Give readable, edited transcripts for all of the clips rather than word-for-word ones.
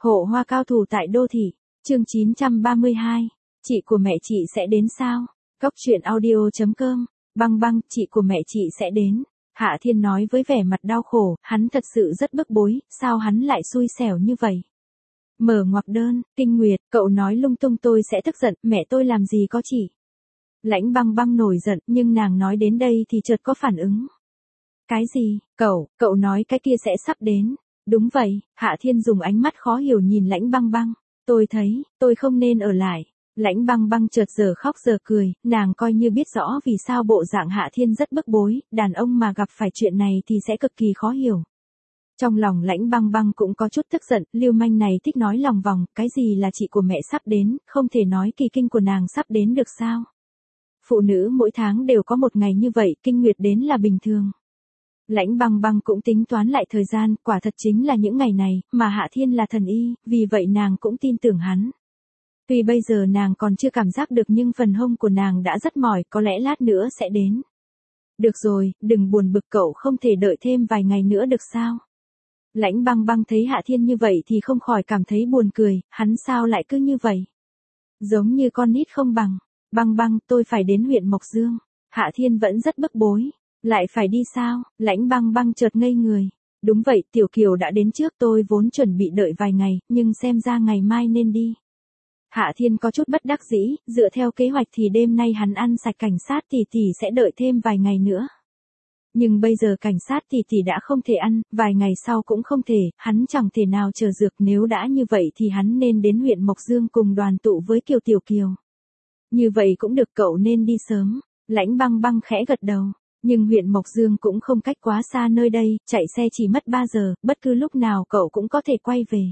Hộ hoa cao thủ tại đô thị, chương 932, chị của mẹ chị sẽ đến sao? Cốc truyện audio.com, băng băng, chị của mẹ chị sẽ đến. Hạ Thiên nói với vẻ mặt đau khổ, hắn thật sự rất bức bối, sao hắn lại xui xẻo như vậy? Mở ngoặc đơn, Kinh Nguyệt, cậu nói lung tung tôi sẽ tức giận, mẹ tôi làm gì có chị. Lãnh băng băng nổi giận, nhưng nàng nói đến đây thì chợt có phản ứng. Cái gì, cậu nói cái kia sẽ sắp đến. Đúng vậy, Hạ Thiên dùng ánh mắt khó hiểu nhìn Lãnh băng băng. Tôi thấy, tôi không nên ở lại. Lãnh băng băng chợt giờ khóc giờ cười, nàng coi như biết rõ vì sao bộ dạng Hạ Thiên rất bức bối, đàn ông mà gặp phải chuyện này thì sẽ cực kỳ khó hiểu. Trong lòng Lãnh băng băng cũng có chút tức giận, lưu manh này thích nói lòng vòng, cái gì là chị của mẹ sắp đến, không thể nói kỳ kinh của nàng sắp đến được sao. Phụ nữ mỗi tháng đều có một ngày như vậy, kinh nguyệt đến là bình thường. Lãnh băng băng cũng tính toán lại thời gian, quả thật chính là những ngày này, mà Hạ Thiên là thần y, vì vậy nàng cũng tin tưởng hắn. Tuy bây giờ nàng còn chưa cảm giác được nhưng phần hông của nàng đã rất mỏi, có lẽ lát nữa sẽ đến. Được rồi, đừng buồn bực, cậu không thể đợi thêm vài ngày nữa được sao? Lãnh băng băng thấy Hạ Thiên như vậy thì không khỏi cảm thấy buồn cười, hắn sao lại cứ như vậy? Giống như con nít không bằng. Băng băng, tôi phải đến huyện Mộc Dương. Hạ Thiên vẫn rất bức bối. Lại phải đi sao? Lãnh băng băng chợt ngây người. Đúng vậy, Tiểu Kiều đã đến trước, tôi vốn chuẩn bị đợi vài ngày, nhưng xem ra ngày mai nên đi. Hạ Thiên có chút bất đắc dĩ, dựa theo kế hoạch thì đêm nay hắn ăn sạch cảnh sát tỷ tỷ sẽ đợi thêm vài ngày nữa. Nhưng bây giờ cảnh sát tỷ tỷ đã không thể ăn, vài ngày sau cũng không thể, hắn chẳng thể nào chờ dược, nếu đã như vậy thì hắn nên đến huyện Mộc Dương cùng đoàn tụ với Kiều Tiểu Kiều. Như vậy cũng được, cậu nên đi sớm. Lãnh băng băng khẽ gật đầu. Nhưng huyện Mộc Dương cũng không cách quá xa nơi đây, chạy xe chỉ mất 3 giờ, bất cứ lúc nào cậu cũng có thể quay về.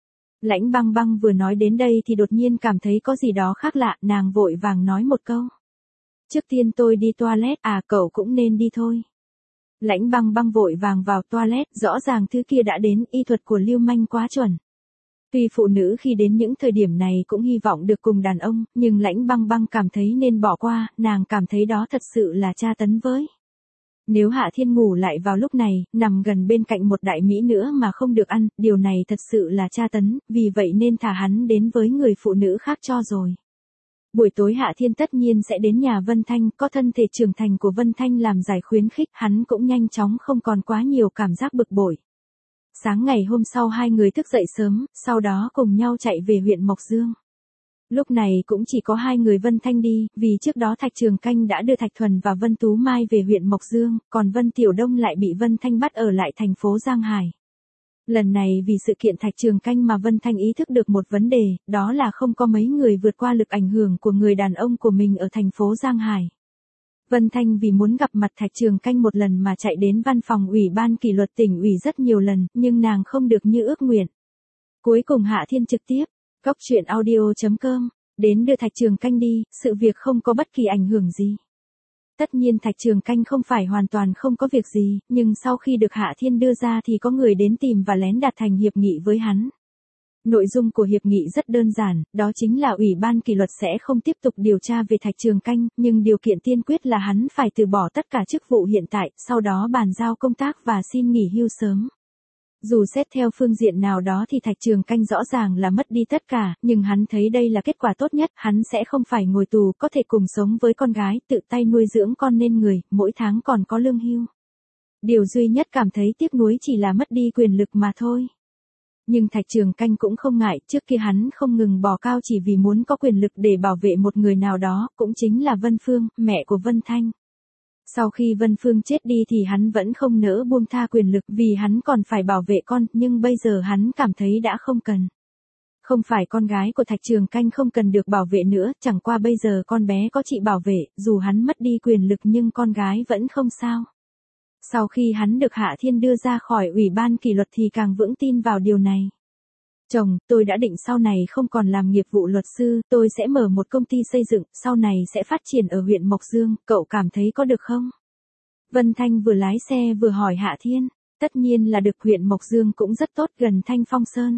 Lãnh băng băng vừa nói đến đây thì đột nhiên cảm thấy có gì đó khác lạ, nàng vội vàng nói một câu. Trước tiên tôi đi toilet, cậu cũng nên đi thôi. Lãnh băng băng vội vàng vào toilet, rõ ràng thứ kia đã đến, y thuật của lưu manh quá chuẩn. Tuy phụ nữ khi đến những thời điểm này cũng hy vọng được cùng đàn ông, nhưng Lãnh băng băng cảm thấy nên bỏ qua, nàng cảm thấy đó thật sự là tra tấn với. Nếu Hạ Thiên ngủ lại vào lúc này, nằm gần bên cạnh một đại mỹ nữa mà không được ăn, điều này thật sự là tra tấn, vì vậy nên thả hắn đến với người phụ nữ khác cho rồi. Buổi tối Hạ Thiên tất nhiên sẽ đến nhà Vân Thanh, có thân thể trưởng thành của Vân Thanh làm giải khuyến khích, hắn cũng nhanh chóng không còn quá nhiều cảm giác bực bội. Sáng ngày hôm sau hai người thức dậy sớm, sau đó cùng nhau chạy về huyện Mộc Dương. Lúc này cũng chỉ có hai người Vân Thanh đi, vì trước đó Thạch Trường Canh đã đưa Thạch Thuần và Vân Tú Mai về huyện Mộc Dương, còn Vân Tiểu Đông lại bị Vân Thanh bắt ở lại thành phố Giang Hải. Lần này vì sự kiện Thạch Trường Canh mà Vân Thanh ý thức được một vấn đề, đó là không có mấy người vượt qua lực ảnh hưởng của người đàn ông của mình ở thành phố Giang Hải. Vân Thanh vì muốn gặp mặt Thạch Trường Canh một lần mà chạy đến văn phòng ủy ban kỷ luật tỉnh ủy rất nhiều lần, nhưng nàng không được như ước nguyện. Cuối cùng Hạ Thiên trực tiếp, cốc truyện audio.com, đến đưa Thạch Trường Canh đi, sự việc không có bất kỳ ảnh hưởng gì. Tất nhiên Thạch Trường Canh không phải hoàn toàn không có việc gì, nhưng sau khi được Hạ Thiên đưa ra thì có người đến tìm và lén đạt thành hiệp nghị với hắn. Nội dung của hiệp nghị rất đơn giản, đó chính là Ủy ban kỷ luật sẽ không tiếp tục điều tra về Thạch Trường Canh, nhưng điều kiện tiên quyết là hắn phải từ bỏ tất cả chức vụ hiện tại, sau đó bàn giao công tác và xin nghỉ hưu sớm. Dù xét theo phương diện nào đó thì Thạch Trường Canh rõ ràng là mất đi tất cả, nhưng hắn thấy đây là kết quả tốt nhất, hắn sẽ không phải ngồi tù, có thể cùng sống với con gái, tự tay nuôi dưỡng con nên người, mỗi tháng còn có lương hưu. Điều duy nhất cảm thấy tiếc nuối chỉ là mất đi quyền lực mà thôi. Nhưng Thạch Trường Canh cũng không ngại, trước kia hắn không ngừng bò cao chỉ vì muốn có quyền lực để bảo vệ một người nào đó, cũng chính là Vân Phương, mẹ của Vân Thanh. Sau khi Vân Phương chết đi thì hắn vẫn không nỡ buông tha quyền lực vì hắn còn phải bảo vệ con, nhưng bây giờ hắn cảm thấy đã không cần. Không phải con gái của Thạch Trường Canh không cần được bảo vệ nữa, chẳng qua bây giờ con bé có chị bảo vệ, dù hắn mất đi quyền lực nhưng con gái vẫn không sao. Sau khi hắn được Hạ Thiên đưa ra khỏi ủy ban kỷ luật thì càng vững tin vào điều này. Chồng, tôi đã định sau này không còn làm nghiệp vụ luật sư, tôi sẽ mở một công ty xây dựng, sau này sẽ phát triển ở huyện Mộc Dương, cậu cảm thấy có được không? Vân Thanh vừa lái xe vừa hỏi Hạ Thiên, tất nhiên là được, huyện Mộc Dương cũng rất tốt, gần Thanh Phong Sơn.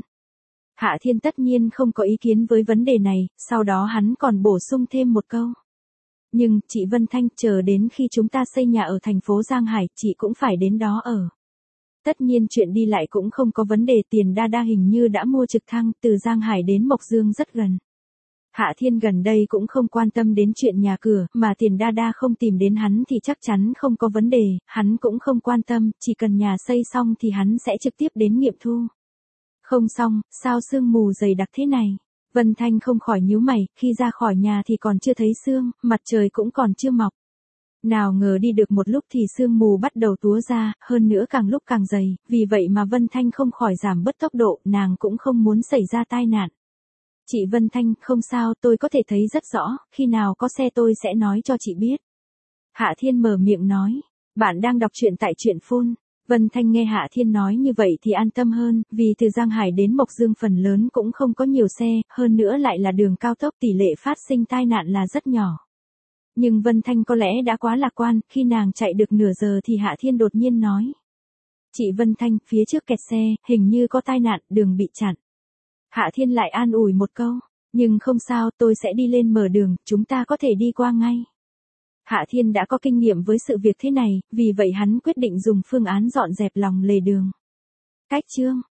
Hạ Thiên tất nhiên không có ý kiến với vấn đề này, sau đó hắn còn bổ sung thêm một câu. Nhưng, chị Vân Thanh, chờ đến khi chúng ta xây nhà ở thành phố Giang Hải, chị cũng phải đến đó ở. Tất nhiên chuyện đi lại cũng không có vấn đề, Tiền Đa Đa hình như đã mua trực thăng, từ Giang Hải đến Mộc Dương rất gần. Hạ Thiên gần đây cũng không quan tâm đến chuyện nhà cửa, mà Tiền Đa Đa không tìm đến hắn thì chắc chắn không có vấn đề, hắn cũng không quan tâm, chỉ cần nhà xây xong thì hắn sẽ trực tiếp đến nghiệm thu. Không xong, sao sương mù dày đặc thế này? Vân Thanh không khỏi nhíu mày, khi ra khỏi nhà thì còn chưa thấy sương, mặt trời cũng còn chưa mọc. Nào ngờ đi được một lúc thì sương mù bắt đầu túa ra, hơn nữa càng lúc càng dày, vì vậy mà Vân Thanh không khỏi giảm bớt tốc độ, nàng cũng không muốn xảy ra tai nạn. Chị Vân Thanh, không sao, tôi có thể thấy rất rõ, khi nào có xe tôi sẽ nói cho chị biết. Hạ Thiên mở miệng nói, bạn đang đọc truyện tại truyện phun. Vân Thanh nghe Hạ Thiên nói như vậy thì an tâm hơn, vì từ Giang Hải đến Mộc Dương phần lớn cũng không có nhiều xe, hơn nữa lại là đường cao tốc, tỷ lệ phát sinh tai nạn là rất nhỏ. Nhưng Vân Thanh có lẽ đã quá lạc quan, khi nàng chạy được nửa giờ thì Hạ Thiên đột nhiên nói. Chị Vân Thanh, phía trước kẹt xe, hình như có tai nạn, đường bị chặn. Hạ Thiên lại an ủi một câu, nhưng không sao, tôi sẽ đi lên mở đường, chúng ta có thể đi qua ngay. Hạ Thiên đã có kinh nghiệm với sự việc thế này, vì vậy hắn quyết định dùng phương án dọn dẹp lòng lề đường. Cách chương